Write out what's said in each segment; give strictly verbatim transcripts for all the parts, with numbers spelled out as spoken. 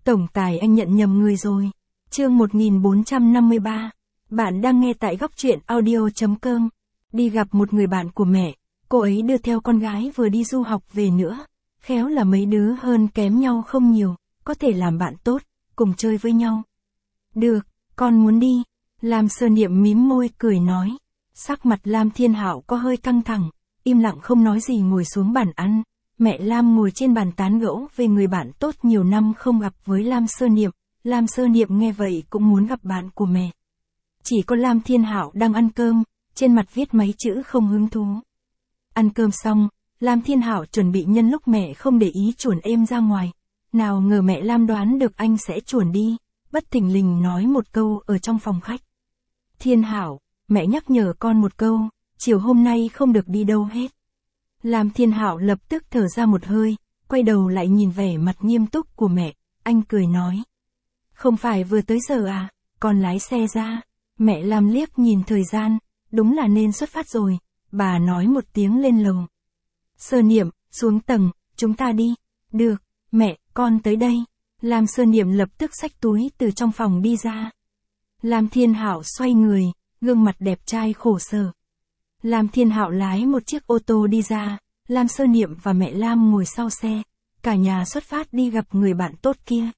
Tổng tài anh nhận nhầm người rồi. Chương một nghìn bốn trăm năm mươi ba. Bạn đang nghe tại góc truyện audio.com. Đi gặp một người bạn của mẹ, cô ấy đưa theo con gái vừa đi du học về nữa. Khéo là mấy đứa hơn kém nhau không nhiều, có thể làm bạn tốt, cùng chơi với nhau. Được, con muốn đi. Lam Sơ Niệm mím môi cười nói. Sắc mặt Lam Thiên Hạo có hơi căng thẳng, im lặng không nói gì ngồi xuống bàn ăn. Mẹ Lam ngồi trên bàn tán gẫu về người bạn tốt nhiều năm không gặp với Lam Sơ Niệm. Lam Sơ Niệm nghe vậy cũng muốn gặp bạn của mẹ. Chỉ có Lam Thiên Hạo đang ăn cơm, trên mặt viết mấy chữ không hứng thú. Ăn cơm xong, Lam Thiên Hạo chuẩn bị nhân lúc mẹ không để ý chuồn êm ra ngoài. Nào ngờ mẹ Lam đoán được anh sẽ chuồn đi, bất thình lình nói một câu ở trong phòng khách. Thiên Hạo, mẹ nhắc nhở con một câu, chiều hôm nay không được đi đâu hết. Lam Thiên Hạo lập tức thở ra một hơi, quay đầu lại nhìn vẻ mặt nghiêm túc của mẹ, anh cười nói. Không phải vừa tới giờ à, con lái xe ra. Mẹ Lam liếc nhìn thời gian, đúng là nên xuất phát rồi, bà nói một tiếng lên lầu. Sơ Niệm, xuống tầng, chúng ta đi. Được, mẹ, con tới đây. Lam Sơ Niệm lập tức xách túi từ trong phòng đi ra. Lam Thiên Hạo xoay người, gương mặt đẹp trai khổ sở. Lam Thiên Hạo lái một chiếc ô tô đi ra, Lam Sơ Niệm và mẹ Lam ngồi sau xe, cả nhà xuất phát đi gặp người bạn tốt kia.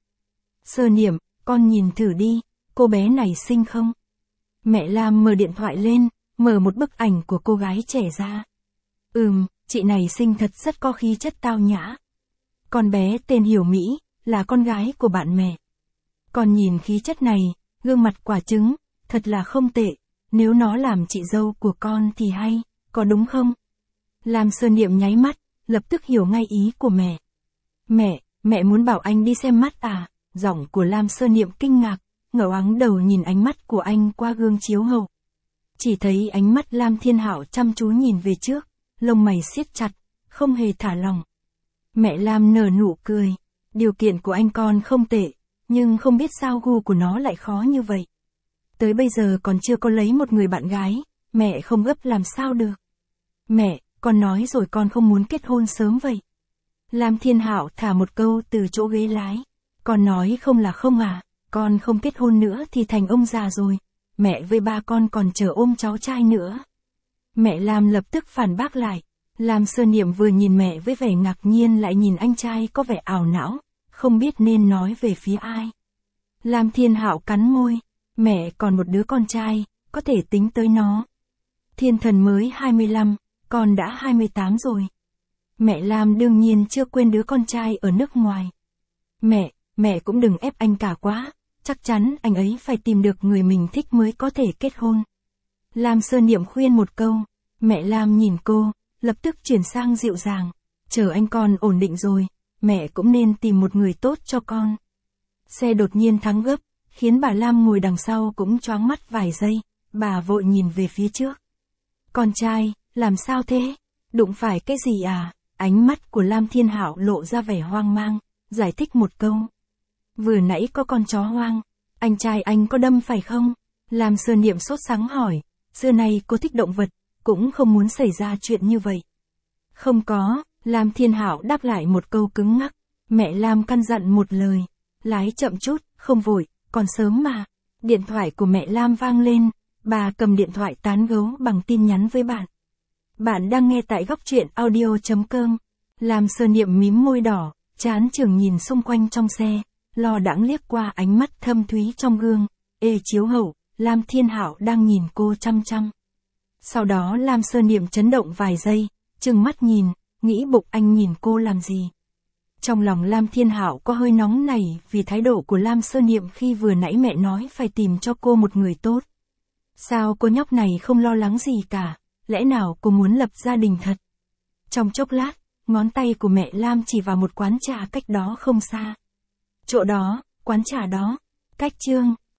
Sơ Niệm, con nhìn thử đi, cô bé này xinh không? Mẹ Lam mở điện thoại lên, mở một bức ảnh của cô gái trẻ ra. Ừm, chị này xinh thật, rất có khí chất tao nhã. Con bé tên Hiểu Mỹ, là con gái của bạn mẹ. Con nhìn khí chất này, gương mặt quả trứng, thật là không tệ. Nếu nó làm chị dâu của con thì hay, có đúng không? Lam Sơ Niệm nháy mắt, lập tức hiểu ngay ý của mẹ. Mẹ, mẹ muốn bảo anh đi xem mắt à? Giọng của Lam Sơ Niệm kinh ngạc, ngẩng áng đầu nhìn ánh mắt của anh qua gương chiếu hậu. Chỉ thấy ánh mắt Lam Thiên Hạo chăm chú nhìn về trước, lông mày siết chặt, không hề thả lỏng. Mẹ Lam nở nụ cười, điều kiện của anh con không tệ, nhưng không biết sao gu của nó lại khó như vậy. Tới bây giờ còn chưa có lấy một người bạn gái, mẹ không gấp làm sao được. Mẹ, con nói rồi con không muốn kết hôn sớm vậy. Lam Thiên Hạo thả một câu từ chỗ ghế lái. Con nói không là không à, con không kết hôn nữa thì thành ông già rồi. Mẹ với ba con còn chờ ôm cháu trai nữa. Mẹ Lam lập tức phản bác lại. Lam Sơ Niệm vừa nhìn mẹ với vẻ ngạc nhiên lại nhìn anh trai có vẻ ảo não, không biết nên nói về phía ai. Lam Thiên Hạo cắn môi. Mẹ còn một đứa con trai, có thể tính tới nó. Thiên Thần mới hai mươi lăm, con đã hai mươi tám rồi. Mẹ Lam đương nhiên chưa quên đứa con trai ở nước ngoài. Mẹ, mẹ cũng đừng ép anh cả quá, chắc chắn anh ấy phải tìm được người mình thích mới có thể kết hôn. Lam Sơ Niệm khuyên một câu, mẹ Lam nhìn cô, lập tức chuyển sang dịu dàng. Chờ anh con ổn định rồi, mẹ cũng nên tìm một người tốt cho con. Xe đột nhiên thắng gấp, khiến bà Lam ngồi đằng sau cũng choáng mắt vài giây, bà vội nhìn về phía trước. Con trai, làm sao thế? Đụng phải cái gì à? Ánh mắt của Lam Thiên Hạo lộ ra vẻ hoang mang, giải thích một câu. Vừa nãy có con chó hoang, anh trai anh có đâm phải không? Lam Sơ Niệm sốt sắng hỏi, xưa nay cô thích động vật, cũng không muốn xảy ra chuyện như vậy. Không có, Lam Thiên Hạo đáp lại một câu cứng ngắc. Mẹ Lam căn dặn một lời, lái chậm chút, không vội, còn sớm mà. Điện thoại của mẹ Lam vang lên, bà cầm điện thoại tán gẫu bằng tin nhắn với bạn. Bạn đang nghe tại góc truyện audio.com. Lam Sơ Niệm mím môi đỏ, chán chường nhìn xung quanh trong xe, lo đãng liếc qua ánh mắt thâm thúy trong gương. Ê chiếu hậu, Lam Thiên Hạo đang nhìn cô chăm chăm. Sau đó Lam Sơ Niệm chấn động vài giây, trừng mắt nhìn, nghĩ bụng anh nhìn cô làm gì. Trong lòng Lam Thiên Hạo có hơi nóng nảy vì thái độ của Lam Sơ Niệm khi vừa nãy mẹ nói phải tìm cho cô một người tốt. Sao cô nhóc này không lo lắng gì cả, lẽ nào cô muốn lập gia đình thật? Trong chốc lát, ngón tay của mẹ Lam chỉ vào một quán trà cách đó không xa. Chỗ đó, quán trà đó, cách Chương